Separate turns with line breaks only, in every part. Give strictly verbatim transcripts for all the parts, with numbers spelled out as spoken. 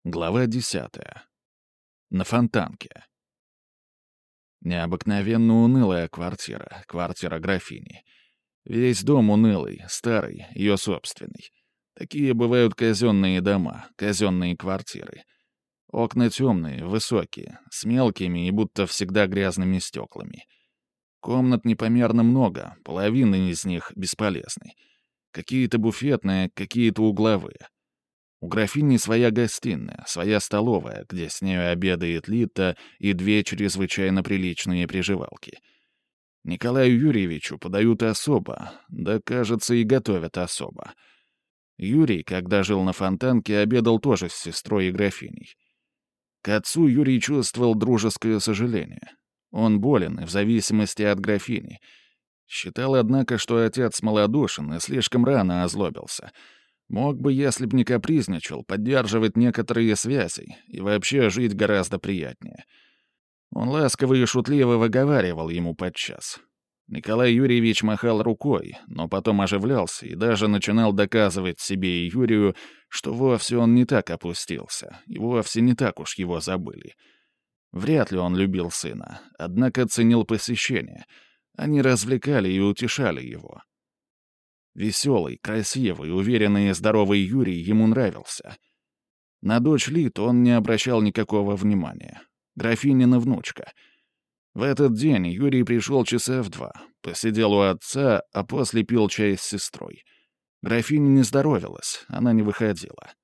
Глава десятая. На Фонтанке. Необыкновенно унылая квартира, квартира графини. Весь дом унылый, старый, ее собственный. Такие бывают казенные дома, казенные квартиры. Окна темные, высокие, с мелкими и будто всегда грязными стеклами. Комнат непомерно много, половина из них бесполезны. Какие-то буфетные, какие-то угловые. У графини своя гостиная, своя столовая, где с нею обедает Лита и две чрезвычайно приличные приживалки. Николаю Юрьевичу подают особо, да, кажется, и готовят особо. Юрий, когда жил на Фонтанке, обедал тоже с сестрой и графиней. К отцу Юрий чувствовал дружеское сожаление. Он болен и в зависимости от графини. Считал, однако, что отец малодушен и слишком рано озлобился — Мог бы, если б не капризничал, поддерживать некоторые связи и вообще жить гораздо приятнее. Он ласково и шутливо выговаривал ему подчас. Николай Юрьевич махал рукой, но потом оживлялся и даже начинал доказывать себе и Юрию, что вовсе он не так опустился, и вовсе не так уж его забыли. Вряд ли он любил сына, однако ценил посещение. Они развлекали и утешали его. Веселый, красивый, уверенный и здоровый Юрий ему нравился. На дочь Лит он не обращал никакого внимания. Графинина внучка. В этот день Юрий пришел часа в два, посидел у отца, а после пил чай с сестрой. Графиня не здоровилась, она не выходила.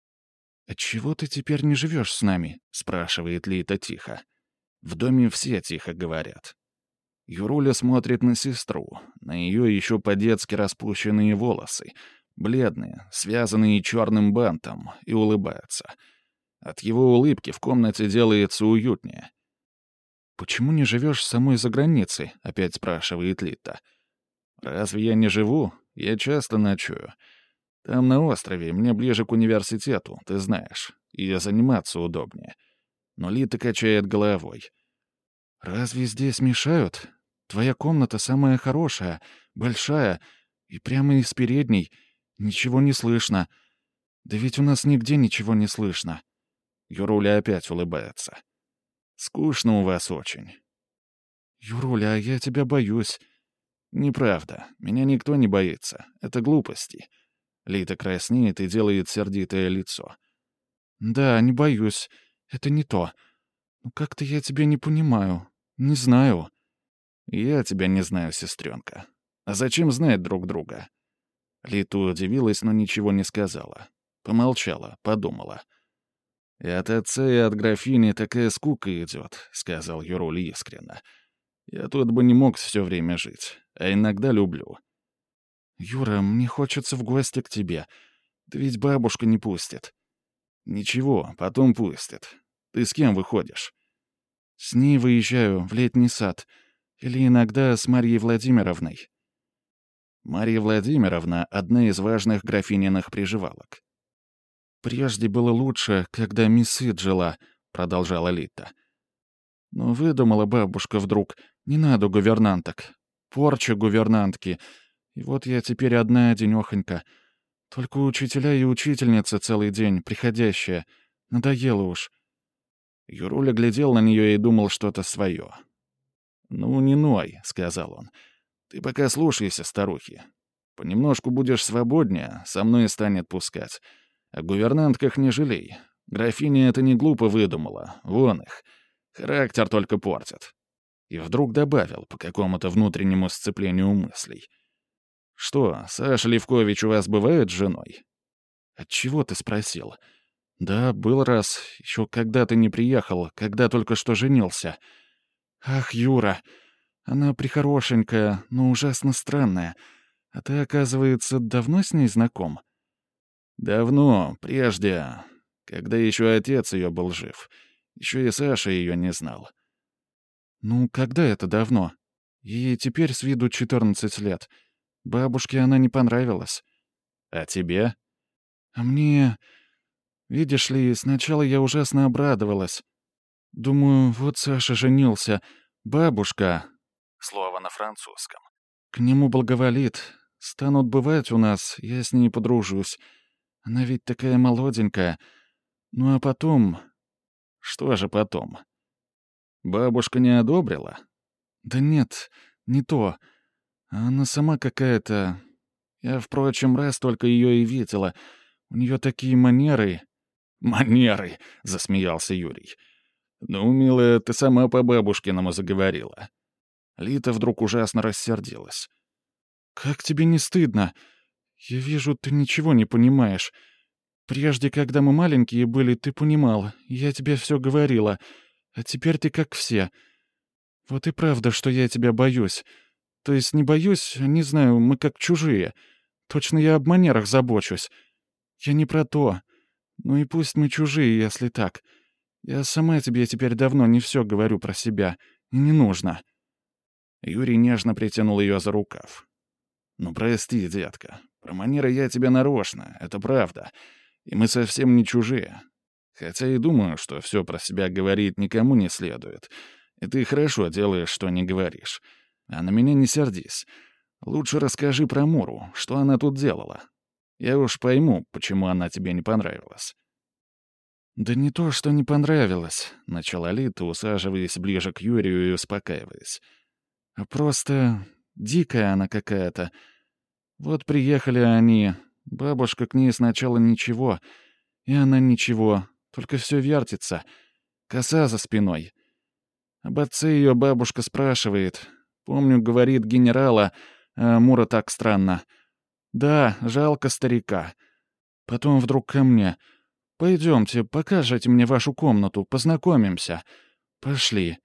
«Отчего ты теперь не живешь с нами?» — спрашивает Лита тихо. В доме все тихо говорят. Юруля смотрит на сестру, на ее еще по-детски распущенные волосы, бледные, связанные черным бантом, и улыбается. От его улыбки в комнате делается уютнее. «Почему не живешь самой за границей?» — опять спрашивает Лита. «Разве я не живу? Я часто ночую. Там на острове, мне ближе к университету, ты знаешь, и заниматься удобнее». Но Лита качает головой. «Разве здесь мешают? Твоя комната самая хорошая, большая, и прямо из передней. Ничего не слышно. Да ведь у нас нигде ничего не слышно». Юруля опять улыбается. «Скучно у вас очень». «Юруля, а я тебя боюсь». «Неправда. Меня никто не боится. Это глупости». Лита краснеет и делает сердитое лицо. «Да, не боюсь. Это не то. Но как-то я тебя не понимаю. Не знаю». «Я тебя не знаю, сестренка. А зачем знать друг друга?» Лита удивилась, но ничего не сказала. Помолчала, подумала. «И от отца, и от графини такая скука идет», — сказал Юруля искренне. «Я тут бы не мог все время жить, а иногда люблю». «Юра, мне хочется в гости к тебе. Да ведь бабушка не пустит». «Ничего, потом пустит. Ты с кем выходишь?» «С ней выезжаю в летний сад. Или иногда с Марьей Владимировной». Марья Владимировна — одна из важных графининых приживалок. «Прежде было лучше, когда мисс Ид жила», — продолжала Лита. «Но выдумала бабушка вдруг, не надо гувернанток. Порча гувернантки. И вот я теперь одна одинёхонька. Только учителя и учительница целый день, приходящая. Надоело уж». Юруля глядел на нее и думал что-то свое. «Ну, не ной», — сказал он. «Ты пока слушайся, старухи. Понемножку будешь свободнее, со мной станет пускать. О гувернантках не жалей. Графиня это не глупо выдумала. Вон их. Характер только портит». И вдруг добавил по какому-то внутреннему сцеплению мыслей. «Что, Саша Левкович у вас бывает с женой?» «Отчего ты спросил?» «Да, был раз, еще когда ты не приехал, когда только что женился». «Ах, Юра, она прихорошенькая, но ужасно странная. А ты, оказывается, давно с ней знаком?» «Давно, прежде, когда еще отец ее был жив. Еще и Саша ее не знал». «Ну, когда это давно? Ей теперь с виду четырнадцать лет. Бабушке она не понравилась». «А тебе?» «А мне... Видишь ли, сначала я ужасно обрадовалась. Думаю, вот Саша женился. Бабушка...» Слово на французском. «К нему благоволит. Станут бывать у нас, я с ней подружусь. Она ведь такая молоденькая. Ну а потом... Что же потом? Бабушка не одобрила? Да нет, не то. Она сама какая-то... Я, впрочем, раз только ее и видела. У нее такие манеры... «Манеры!» — засмеялся Юрий. «Ну, милая, ты сама по бабушкиному заговорила». Лита вдруг ужасно рассердилась. «Как тебе не стыдно? Я вижу, ты ничего не понимаешь. Прежде, когда мы маленькие были, ты понимал. Я тебе все говорила. А теперь ты как все. Вот и правда, что я тебя боюсь. То есть не боюсь, не знаю, мы как чужие. Точно я об манерах забочусь. Я не про то. Ну и пусть мы чужие, если так. Я сама тебе теперь давно не все говорю про себя. И не нужно». Юрий нежно притянул ее за рукав. «Ну, прости, детка. Про манеры я тебе нарочно, это правда. И мы совсем не чужие. Хотя и думаю, что все про себя говорить никому не следует. И ты хорошо делаешь, что не говоришь. А на меня не сердись. Лучше расскажи про Муру, что она тут делала. Я уж пойму, почему она тебе не понравилась». «Да не то, что не понравилось», — начала Лита, усаживаясь ближе к Юрию и успокаиваясь. «А просто дикая она какая-то. Вот приехали они, бабушка к ней сначала ничего, и она ничего, только все вертится, коса за спиной. Об отце ее бабушка спрашивает. Помню, говорит генерала, а Мура так странно. Да, жалко старика. Потом вдруг ко мне. Пойдемте, покажите мне вашу комнату, познакомимся. Пошли».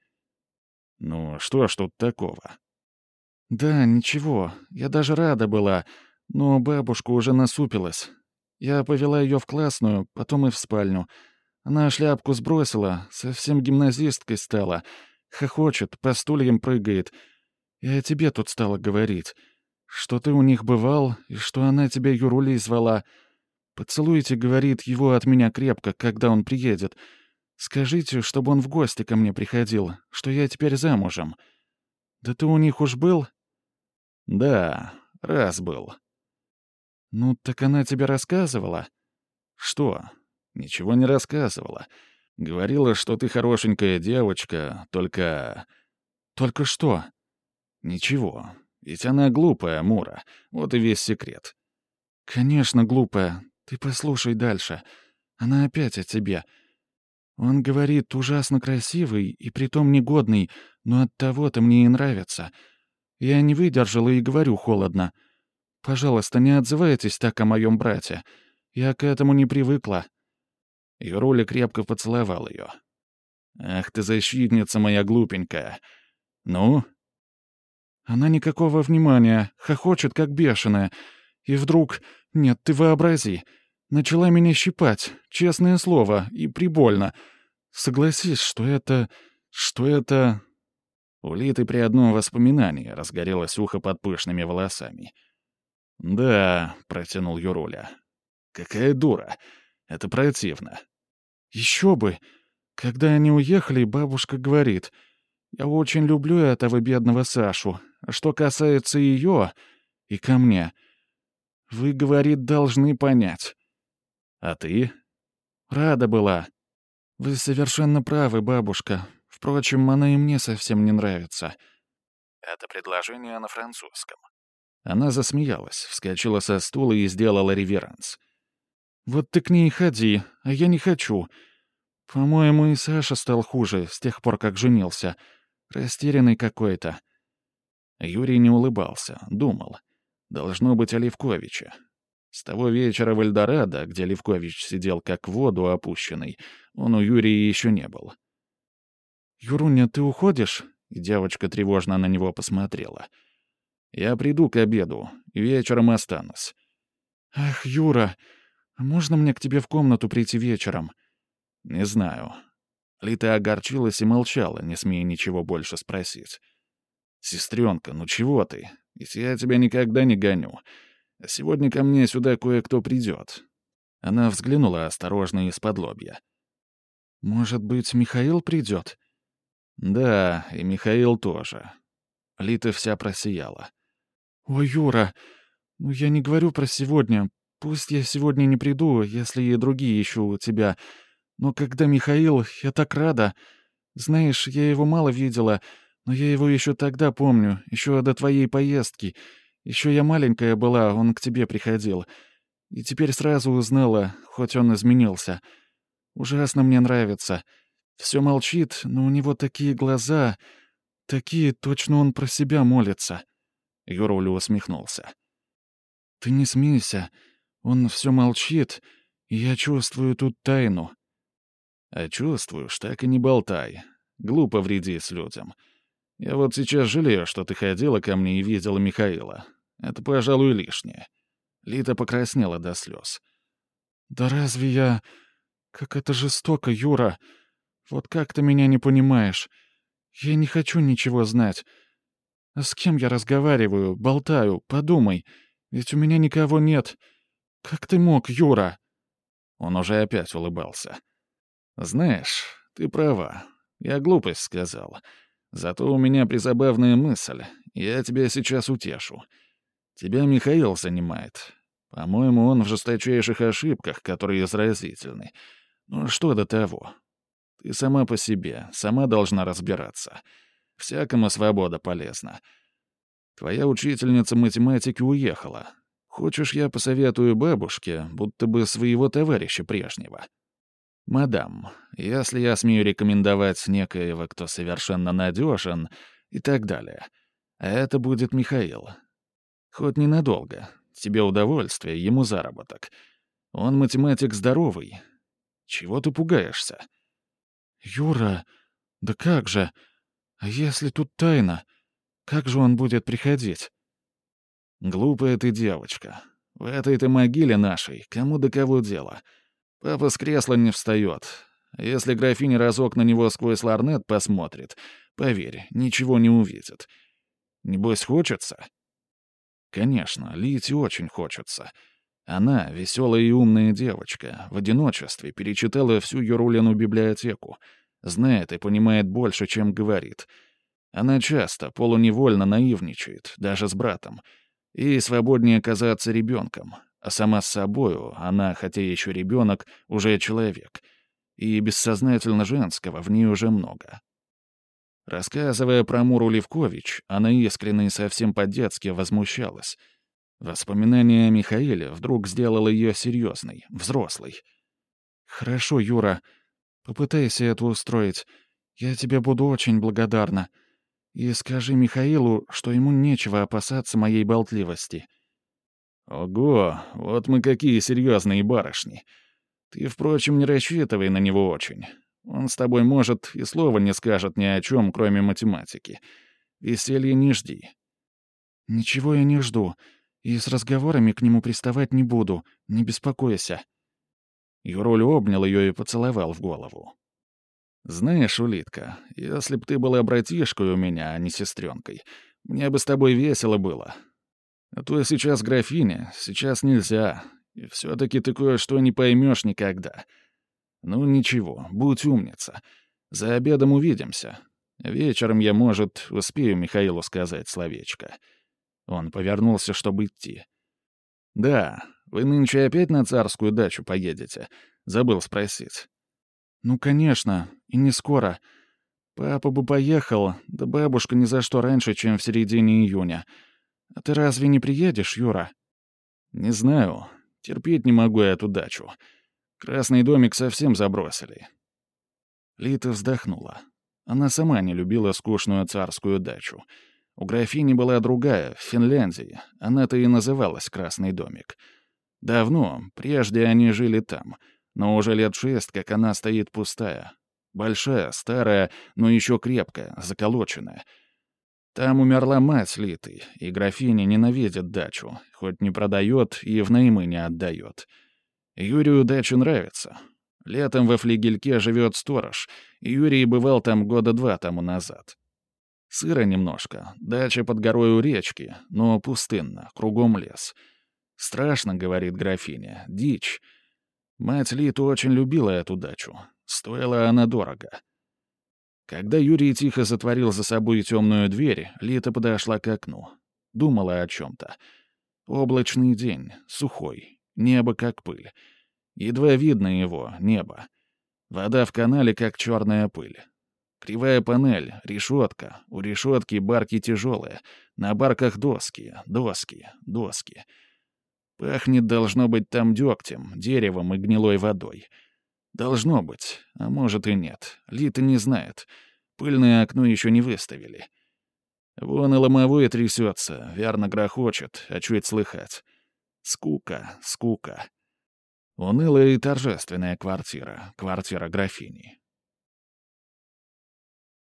«Ну, что ж тут такого?» «Да, ничего, я даже рада была, но бабушка уже насупилась. Я повела ее в классную, потом и в спальню. Она шляпку сбросила, совсем гимназисткой стала. Хохочет, по стульям прыгает. И о тебе тут стала говорить. Что ты у них бывал, и что она тебя Юрулей звала. Поцелуйте, говорит, его от меня крепко, когда он приедет. Скажите, чтобы он в гости ко мне приходил, что я теперь замужем. Да ты у них уж был?» «Да, раз был». «Ну, так она тебе рассказывала?» «Что? Ничего не рассказывала. Говорила, что ты хорошенькая девочка, только...» «Только что?» «Ничего. Ведь она глупая, Мура. Вот и весь секрет». «Конечно, глупая. Ты послушай дальше. Она опять о тебе. Он говорит, ужасно красивый и притом негодный, но оттого-то мне и нравится. Я не выдержала и говорю холодно. Пожалуйста, не отзывайтесь так о моем брате. Я к этому не привыкла». Юруля крепко поцеловал ее. «Ах ты защитница моя глупенькая. Ну?» Она никакого внимания, хохочет, как бешеная. И вдруг... Нет, ты вообрази. Начала меня щипать, честное слово, и прибольно. Согласись, что это... что это... У Литы при одном воспоминании разгорелось ухо под пышными волосами. «Да», — протянул Юруля. «Какая дура! Это противно». «Еще бы! Когда они уехали, бабушка говорит, я очень люблю этого бедного Сашу. А что касается ее и ко мне, вы, говорит, должны понять». «А ты?» «Рада была. Вы совершенно правы, бабушка. Впрочем, она и мне совсем не нравится». Это предложение на французском. Она засмеялась, вскочила со стула и сделала реверанс. «Вот ты к ней ходи, а я не хочу. По-моему, и Саша стал хуже с тех пор, как женился. Растерянный какой-то». Юрий не улыбался, думал. Должно быть о Левковиче. С того вечера в Эльдорадо, где Левкович сидел как в воду опущенный, он у Юрия еще не был. «Юруня, ты уходишь?» И девочка тревожно на него посмотрела. «Я приду к обеду, и вечером останусь». «Ах, Юра, а можно мне к тебе в комнату прийти вечером?» «Не знаю». Лита огорчилась и молчала, не смея ничего больше спросить. «Сестренка, ну чего ты? Ведь я тебя никогда не гоню. А сегодня ко мне сюда кое-кто придет». Она взглянула осторожно из-под лобья. «Может быть, Михаил придет?» «Да, и Михаил тоже». Лита вся просияла. «Ой, Юра, ну я не говорю про сегодня. Пусть я сегодня не приду, если и другие ищу у тебя.
Но когда Михаил, я так рада. Знаешь, я его мало видела, но я его еще тогда помню, еще до твоей поездки. Еще я маленькая была, он к тебе приходил. И теперь сразу узнала, хоть он изменился. Ужасно мне нравится. Все молчит, но у него такие глаза, такие, точно он про себя молится».
Юруля усмехнулся.
«Ты не смейся. Он все молчит, и я чувствую тут тайну».
«А чувствуешь, так и не болтай. Глупо вредить людям. Я вот сейчас жалею, что ты ходила ко мне и видела Михаила. Это, пожалуй, лишнее». Лита покраснела до слез.
«Да разве я... Как это жестоко, Юра! Вот как ты меня не понимаешь? Я не хочу ничего знать. А с кем я разговариваю, болтаю, подумай. Ведь у меня никого нет. Как ты мог, Юра?»
Он уже опять улыбался. «Знаешь, ты права. Я глупость сказал. Зато у меня призабавная мысль. Я тебя сейчас утешу. Тебя Михаил занимает. По-моему, он в жесточайших ошибках, которые заразительны. Ну что до того? Ты сама по себе, сама должна разбираться. Всякому свобода полезна. Твоя учительница математики уехала. Хочешь, я посоветую бабушке, будто бы своего товарища прежнего? Мадам, если я смею рекомендовать некоего, кто совершенно надежен, и так далее. А это будет Михаил. Хоть ненадолго. Тебе удовольствие, ему заработок. Он математик здоровый. Чего ты пугаешься?»
«Юра, да как же? А если тут тайна? Как же он будет приходить?»
«Глупая ты девочка. В этой-то могиле нашей кому до кого дело. Папа с кресла не встает. Если графиня разок на него сквозь ларнет посмотрит, поверь, ничего не увидит. Небось, хочется?» Конечно, Лите очень хочется. Она, веселая и умная девочка, в одиночестве перечитала всю Юрулину библиотеку, знает и понимает больше, чем говорит. Она часто, полуневольно наивничает, даже с братом. Ей свободнее казаться ребенком, а сама с собою она, хотя еще ребенок, уже человек. И бессознательно женского в ней уже много. Рассказывая про Муру Левкович, она искренне и совсем по-детски возмущалась. Воспоминание о Михаиле вдруг сделало ее серьезной, взрослой.
«Хорошо, Юра, попытайся это устроить. Я тебе буду очень благодарна. И скажи Михаилу, что ему нечего опасаться моей болтливости».
«Ого, вот мы какие серьезные барышни. Ты, впрочем, не рассчитывай на него очень. Он с тобой, может, и слова не скажет ни о чем, кроме математики. Веселья не жди».
«Ничего я не жду, и с разговорами к нему приставать не буду, не беспокойся».
Юроль обнял ее и поцеловал в голову. «Знаешь, улитка, если б ты была братишкой у меня, а не сестренкой, мне бы с тобой весело было. А то сейчас графиня, сейчас нельзя, и все-таки ты кое-что не поймешь никогда. Ну ничего, будь умница. За обедом увидимся. Вечером я, может, успею Михаилу сказать словечко». Он повернулся, чтобы идти. «Да, вы нынче опять на царскую дачу поедете?» Забыл спросить.
«Ну, конечно, и не скоро. Папа бы поехал, да бабушка ни за что раньше, чем в середине июня. А ты разве не приедешь, Юра?»
«Не знаю. Терпеть не могу эту дачу. Красный домик совсем забросили». Лита вздохнула. Она сама не любила скучную царскую дачу. У графини была другая, в Финляндии. Она-то и называлась «Красный домик». Давно, прежде они жили там, но уже лет шесть, как она стоит пустая. Большая, старая, но еще крепкая, заколоченная. Там умерла мать Литы, и графиня ненавидит дачу, хоть не продает и в наймы не отдает. Юрию дача нравится. Летом во флигельке живет сторож, и Юрий бывал там года два тому назад. Сыро немножко, дача под горой у речки, но пустынно, кругом лес. Страшно, говорит графиня, дичь. Мать Литу очень любила эту дачу. Стоила она дорого. Когда Юрий тихо затворил за собой темную дверь, Лита подошла к окну. Думала о чем-то. Облачный день, сухой, небо как пыль. Едва видно его, небо. Вода в канале, как черная пыль. Кривая панель, решетка. У решетки барки тяжелые. На барках доски, доски, доски. Пахнет, должно быть, там дегтем, деревом и гнилой водой. Должно быть, а может и нет. Лита не знает. Пыльное окно еще не выставили. Вон и ломовое трясется, верно грохочет, а чуть слыхать. Скука, скука. Унылая и торжественная квартира, квартира графини.